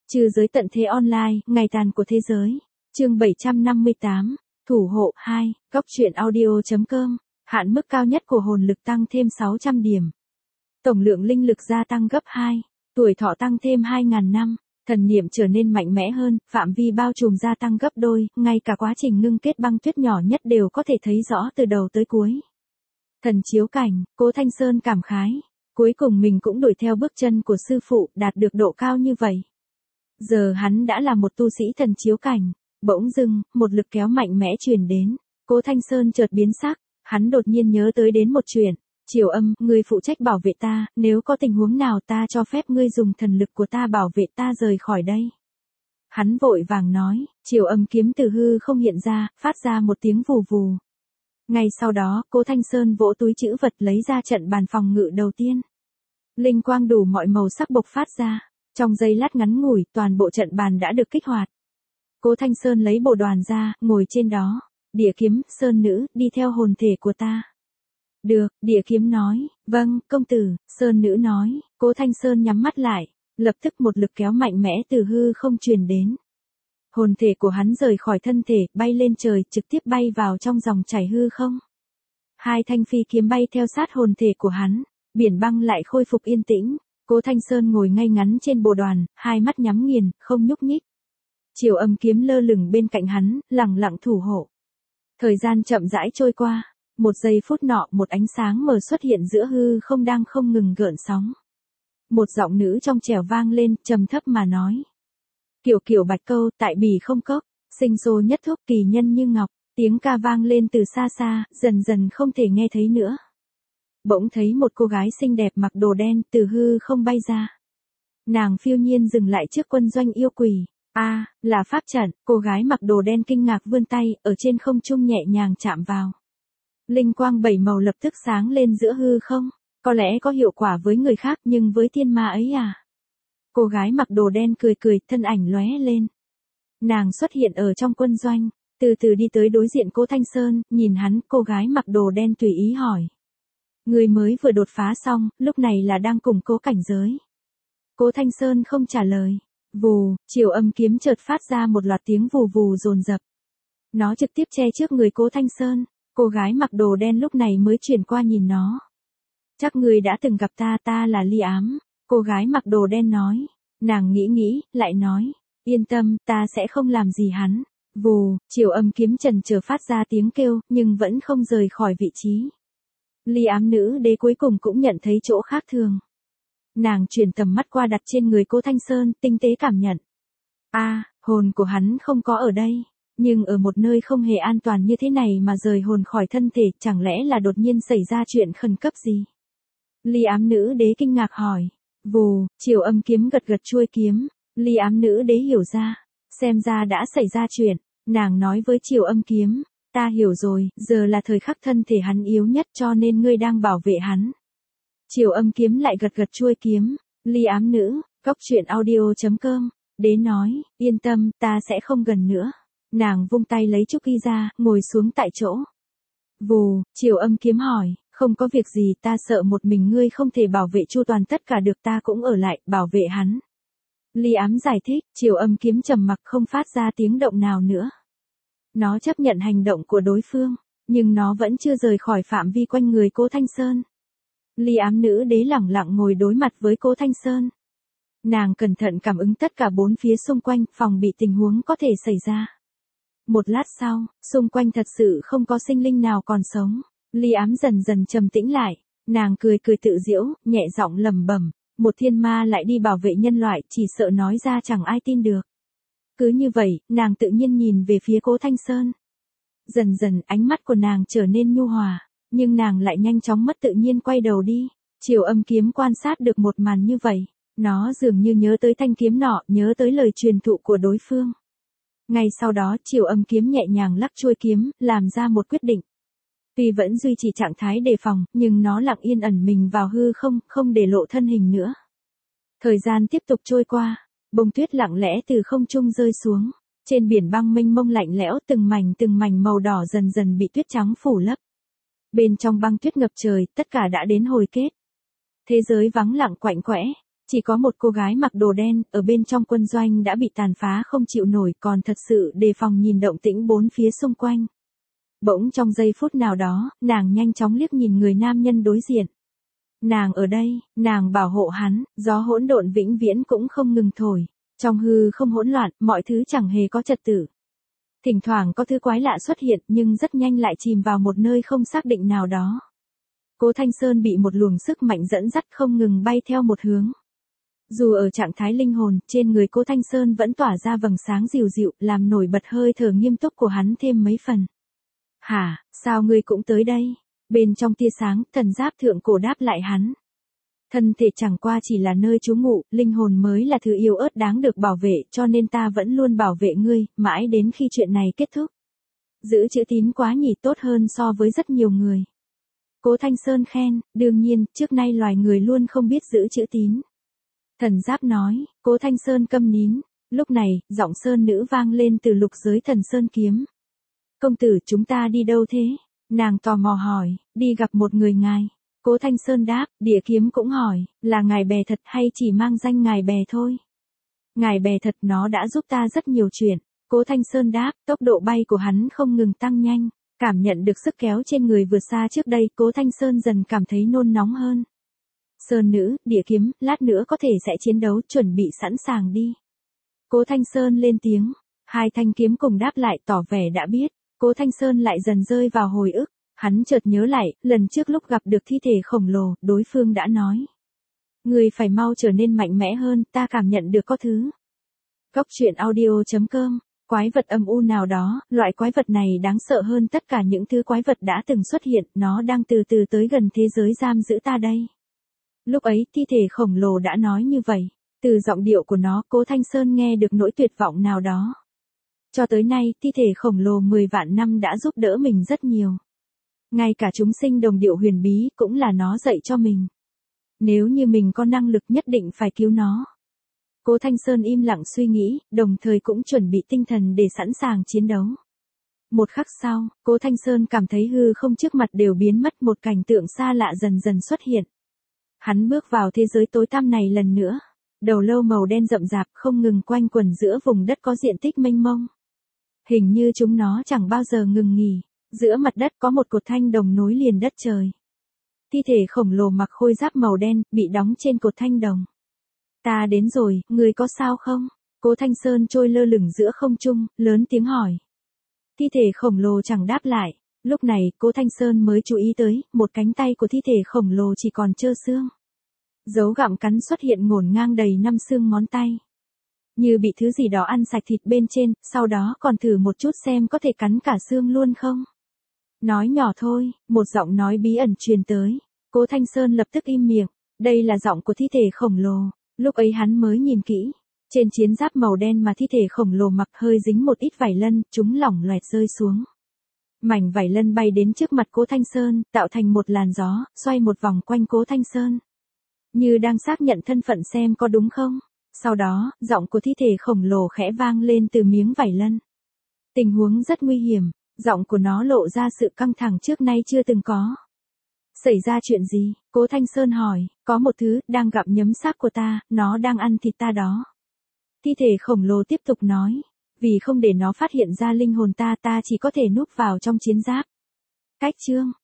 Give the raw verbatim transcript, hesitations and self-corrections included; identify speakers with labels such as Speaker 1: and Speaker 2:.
Speaker 1: Trừ giới tận thế online, ngày tàn của thế giới. Chương bảy trăm năm mươi tám, Thủ hộ hai, góc truyện audio chấm com, hạn mức cao nhất của hồn lực tăng thêm sáu trăm điểm. Tổng lượng linh lực gia tăng gấp hai, tuổi thọ tăng thêm hai nghìn năm, thần niệm trở nên mạnh mẽ hơn, phạm vi bao trùm gia tăng gấp đôi, ngay cả quá trình ngưng kết băng tuyết nhỏ nhất đều có thể thấy rõ từ đầu tới cuối. Thần chiếu cảnh, Cố Thanh Sơn cảm khái, cuối cùng mình cũng đuổi theo bước chân của sư phụ, đạt được độ cao như vậy. Giờ hắn đã là một tu sĩ thần chiếu cảnh. Bỗng dưng, một lực kéo mạnh mẽ truyền đến, Cố Thanh Sơn chợt biến sắc, hắn đột nhiên nhớ tới đến một chuyện. Triều Âm, ngươi phụ trách bảo vệ ta, nếu có tình huống nào ta cho phép ngươi dùng thần lực của ta bảo vệ ta rời khỏi đây. Hắn vội vàng nói, Triều Âm kiếm từ hư không hiện ra, phát ra một tiếng vù vù. Ngay sau đó, Cố Thanh Sơn vỗ túi trữ vật lấy ra trận bàn phòng ngự đầu tiên. Linh quang đủ mọi màu sắc bộc phát ra, trong giây lát ngắn ngủi, toàn bộ trận bàn đã được kích hoạt. Cố Thanh Sơn lấy bồ đoàn ra, ngồi trên đó. Địa kiếm, Sơn nữ, đi theo hồn thể của ta. Được, địa kiếm nói, vâng, công tử, Sơn nữ nói, Cố Thanh Sơn nhắm mắt lại, lập tức một lực kéo mạnh mẽ từ hư không truyền đến. Hồn thể của hắn rời khỏi thân thể, bay lên trời, trực tiếp bay vào trong dòng chảy hư không. Hai thanh phi kiếm bay theo sát hồn thể của hắn, biển băng lại khôi phục yên tĩnh, Cố Thanh Sơn ngồi ngay ngắn trên bồ đoàn, hai mắt nhắm nghiền, không nhúc nhích. Triều Âm kiếm lơ lửng bên cạnh hắn, lặng lặng thủ hộ. Thời gian chậm rãi trôi qua, một giây phút nọ một ánh sáng mờ xuất hiện giữa hư không đang không ngừng gợn sóng. Một giọng nữ trong trẻo vang lên, trầm thấp mà nói. Kiểu kiểu bạch câu, tại bì không cốc, sinh sô nhất thúc kỳ nhân như ngọc, tiếng ca vang lên từ xa xa, dần dần không thể nghe thấy nữa. Bỗng thấy một cô gái xinh đẹp mặc đồ đen từ hư không bay ra. Nàng phiêu nhiên dừng lại trước quân doanh yêu quỷ. A, à, là pháp trận, cô gái mặc đồ đen kinh ngạc vươn tay, ở trên không trung nhẹ nhàng chạm vào. Linh quang bảy màu lập tức sáng lên giữa hư không, có lẽ có hiệu quả với người khác nhưng với thiên ma ấy à? Cô gái mặc đồ đen cười cười, thân ảnh lóe lên. Nàng xuất hiện ở trong quân doanh, từ từ đi tới đối diện Cố Thanh Sơn, nhìn hắn, cô gái mặc đồ đen tùy ý hỏi. Người mới vừa đột phá xong, lúc này là đang củng cố cảnh giới. Cố Thanh Sơn không trả lời. Vù, Triều Âm kiếm chợt phát ra một loạt tiếng vù vù dồn dập. Nó trực tiếp che trước người Cố Thanh Sơn, cô gái mặc đồ đen lúc này mới chuyển qua nhìn nó. Chắc người đã từng gặp ta, ta là Ly Ám, cô gái mặc đồ đen nói. Nàng nghĩ nghĩ, lại nói, yên tâm, ta sẽ không làm gì hắn. Vù, Triều Âm kiếm trần chờ phát ra tiếng kêu, nhưng vẫn không rời khỏi vị trí. Ly Ám nữ đế cuối cùng cũng nhận thấy chỗ khác thường. Nàng chuyển tầm mắt qua đặt trên người Cố Thanh Sơn, tinh tế cảm nhận. A, à, hồn của hắn không có ở đây, nhưng ở một nơi không hề an toàn như thế này mà rời hồn khỏi thân thể, chẳng lẽ là đột nhiên xảy ra chuyện khẩn cấp gì? Ly Ám nữ đế kinh ngạc hỏi. Vù, Triều Âm kiếm gật gật chuôi kiếm, Ly Ám nữ đế hiểu ra, xem ra đã xảy ra chuyện, nàng nói với Triều Âm kiếm, ta hiểu rồi, giờ là thời khắc thân thể hắn yếu nhất cho nên ngươi đang bảo vệ hắn. Triều Âm kiếm lại gật gật chuôi kiếm, Ly Ám nữ, góc truyện audio chấm com, đế nói, yên tâm, ta sẽ không gần nữa. Nàng vung tay lấy Trúc Y ra, ngồi xuống tại chỗ. Vù, Triều Âm kiếm hỏi, không có việc gì, ta sợ một mình ngươi không thể bảo vệ chu toàn tất cả được, ta cũng ở lại, bảo vệ hắn. Ly Ám giải thích, Triều Âm kiếm trầm mặc không phát ra tiếng động nào nữa. Nó chấp nhận hành động của đối phương, nhưng nó vẫn chưa rời khỏi phạm vi quanh người Cố Thanh Sơn. Ly Ám nữ đế lẳng lặng ngồi đối mặt với Cố Thanh Sơn. Nàng cẩn thận cảm ứng tất cả bốn phía xung quanh, phòng bị tình huống có thể xảy ra. Một lát sau, xung quanh thật sự không có sinh linh nào còn sống. Ly Ám dần dần trầm tĩnh lại, nàng cười cười tự giễu, nhẹ giọng lẩm bẩm, một thiên ma lại đi bảo vệ nhân loại, chỉ sợ nói ra chẳng ai tin được. Cứ như vậy, nàng tự nhiên nhìn về phía Cố Thanh Sơn. Dần dần ánh mắt của nàng trở nên nhu hòa. Nhưng nàng lại nhanh chóng mất tự nhiên quay đầu đi. Triều Âm kiếm quan sát được một màn như vậy. Nó dường như nhớ tới thanh kiếm nọ, nhớ tới lời truyền thụ của đối phương. Ngay sau đó Triều Âm kiếm nhẹ nhàng lắc chuôi kiếm, làm ra một quyết định. Tuy vẫn duy trì trạng thái đề phòng, nhưng nó lặng yên ẩn mình vào hư không, không để lộ thân hình nữa. Thời gian tiếp tục trôi qua, bông tuyết lặng lẽ từ không trung rơi xuống. Trên biển băng mênh mông lạnh lẽo, từng mảnh từng mảnh màu đỏ dần dần bị tuyết trắng phủ lấp. Bên trong băng tuyết ngập trời, tất cả đã đến hồi kết. Thế giới vắng lặng quạnh quẽ, Chỉ có một cô gái mặc đồ đen, ở bên trong quân doanh đã bị tàn phá không chịu nổi, còn thật sự đề phòng nhìn động tĩnh bốn phía xung quanh. Bỗng trong giây phút nào đó, nàng nhanh chóng liếc nhìn người nam nhân đối diện. Nàng ở đây, nàng bảo hộ hắn, gió hỗn độn vĩnh viễn cũng không ngừng thổi. Trong hư không hỗn loạn, mọi thứ chẳng hề có trật tự. Thỉnh thoảng có thứ quái lạ xuất hiện nhưng rất nhanh lại chìm vào một nơi không xác định nào đó. Cố Thanh Sơn bị một luồng sức mạnh dẫn dắt không ngừng bay theo một hướng. Dù ở trạng thái linh hồn, trên người Cố Thanh Sơn vẫn tỏa ra vầng sáng dịu dịu, làm nổi bật hơi thở nghiêm túc của hắn thêm mấy phần. Hả, sao ngươi cũng tới đây? Bên trong tia sáng, thần giáp thượng cổ đáp lại hắn. Thân thể chẳng qua chỉ là nơi trú ngụ, linh hồn mới là thứ yếu ớt đáng được bảo vệ, cho nên ta vẫn luôn bảo vệ ngươi, mãi đến khi chuyện này kết thúc. Giữ chữ tín quá nhỉ, tốt hơn so với rất nhiều người. Cố Thanh Sơn khen, đương nhiên, trước nay loài người luôn không biết giữ chữ tín. Thần giáp nói, Cố Thanh Sơn câm nín, lúc này, giọng sơn nữ vang lên từ lục giới thần sơn kiếm. Công tử, chúng ta đi đâu thế? Nàng tò mò hỏi, đi gặp một người ngài. Cố Thanh Sơn đáp, địa kiếm cũng hỏi, là ngài bè thật hay chỉ mang danh ngài bè thôi? Ngài bè thật, nó đã giúp ta rất nhiều chuyện. Cố Thanh Sơn đáp, tốc độ bay của hắn không ngừng tăng nhanh. Cảm nhận được sức kéo trên người vượt xa trước đây, Cố Thanh Sơn dần cảm thấy nôn nóng hơn. Sơn nữ, địa kiếm, lát nữa có thể sẽ chiến đấu, chuẩn bị sẵn sàng đi. Cố Thanh Sơn lên tiếng, hai thanh kiếm cùng đáp lại tỏ vẻ đã biết. Cố Thanh Sơn lại dần rơi vào hồi ức. Hắn chợt nhớ lại, lần trước lúc gặp được thi thể khổng lồ, đối phương đã nói. Người phải mau trở nên mạnh mẽ hơn, ta cảm nhận được có thứ. Góc truyện audio chấm com, quái vật âm u nào đó, loại quái vật này đáng sợ hơn tất cả những thứ quái vật đã từng xuất hiện, nó đang từ từ tới gần thế giới giam giữ ta đây. Lúc ấy, thi thể khổng lồ đã nói như vậy. Từ giọng điệu của nó, Cố Thanh Sơn nghe được nỗi tuyệt vọng nào đó. Cho tới nay, thi thể khổng lồ mười vạn năm đã giúp đỡ mình rất nhiều. Ngay cả chúng sinh đồng điệu huyền bí cũng là nó dạy cho mình. Nếu như mình có năng lực nhất định phải cứu nó. Cố Thanh Sơn im lặng suy nghĩ, đồng thời cũng chuẩn bị tinh thần để sẵn sàng chiến đấu. Một khắc sau, Cố Thanh Sơn cảm thấy hư không trước mặt đều biến mất, một cảnh tượng xa lạ dần dần xuất hiện. Hắn bước vào thế giới tối tăm này lần nữa. Đầu lâu màu đen rậm rạp không ngừng quanh quẩn giữa vùng đất có diện tích mênh mông. Hình như chúng nó chẳng bao giờ ngừng nghỉ. Giữa mặt đất có một cột thanh đồng nối liền đất trời. Thi thể khổng lồ mặc khôi giáp màu đen, bị đóng trên cột thanh đồng. Ta đến rồi, người có sao không? Cố Thanh Sơn trôi lơ lửng giữa không trung, lớn tiếng hỏi. Thi thể khổng lồ chẳng đáp lại. Lúc này, Cố Thanh Sơn mới chú ý tới, một cánh tay của thi thể khổng lồ chỉ còn trơ xương. Dấu gặm cắn xuất hiện ngổn ngang đầy năm xương ngón tay. Như bị thứ gì đó ăn sạch thịt bên trên, sau đó còn thử một chút xem có thể cắn cả xương luôn không? Nói nhỏ thôi, một giọng nói bí ẩn truyền tới. Cố Thanh Sơn lập tức im miệng. Đây là giọng của thi thể khổng lồ. Lúc ấy hắn mới nhìn kỹ. Trên chiến giáp màu đen mà thi thể khổng lồ mặc hơi dính một ít vải lân, chúng lỏng loẹt rơi xuống. Mảnh vải lân bay đến trước mặt Cố Thanh Sơn, tạo thành một làn gió, xoay một vòng quanh Cố Thanh Sơn. Như đang xác nhận thân phận xem có đúng không. Sau đó, giọng của thi thể khổng lồ khẽ vang lên từ miếng vải lân. Tình huống rất nguy hiểm. Giọng của nó lộ ra sự căng thẳng trước nay chưa từng có. Xảy ra chuyện gì? Cố Thanh Sơn hỏi, có một thứ, đang gặm nhấm xác của ta, nó đang ăn thịt ta đó. Thi thể khổng lồ tiếp tục nói, vì không để nó phát hiện ra linh hồn ta, ta chỉ có thể núp vào trong chiến giáp. Cách chương,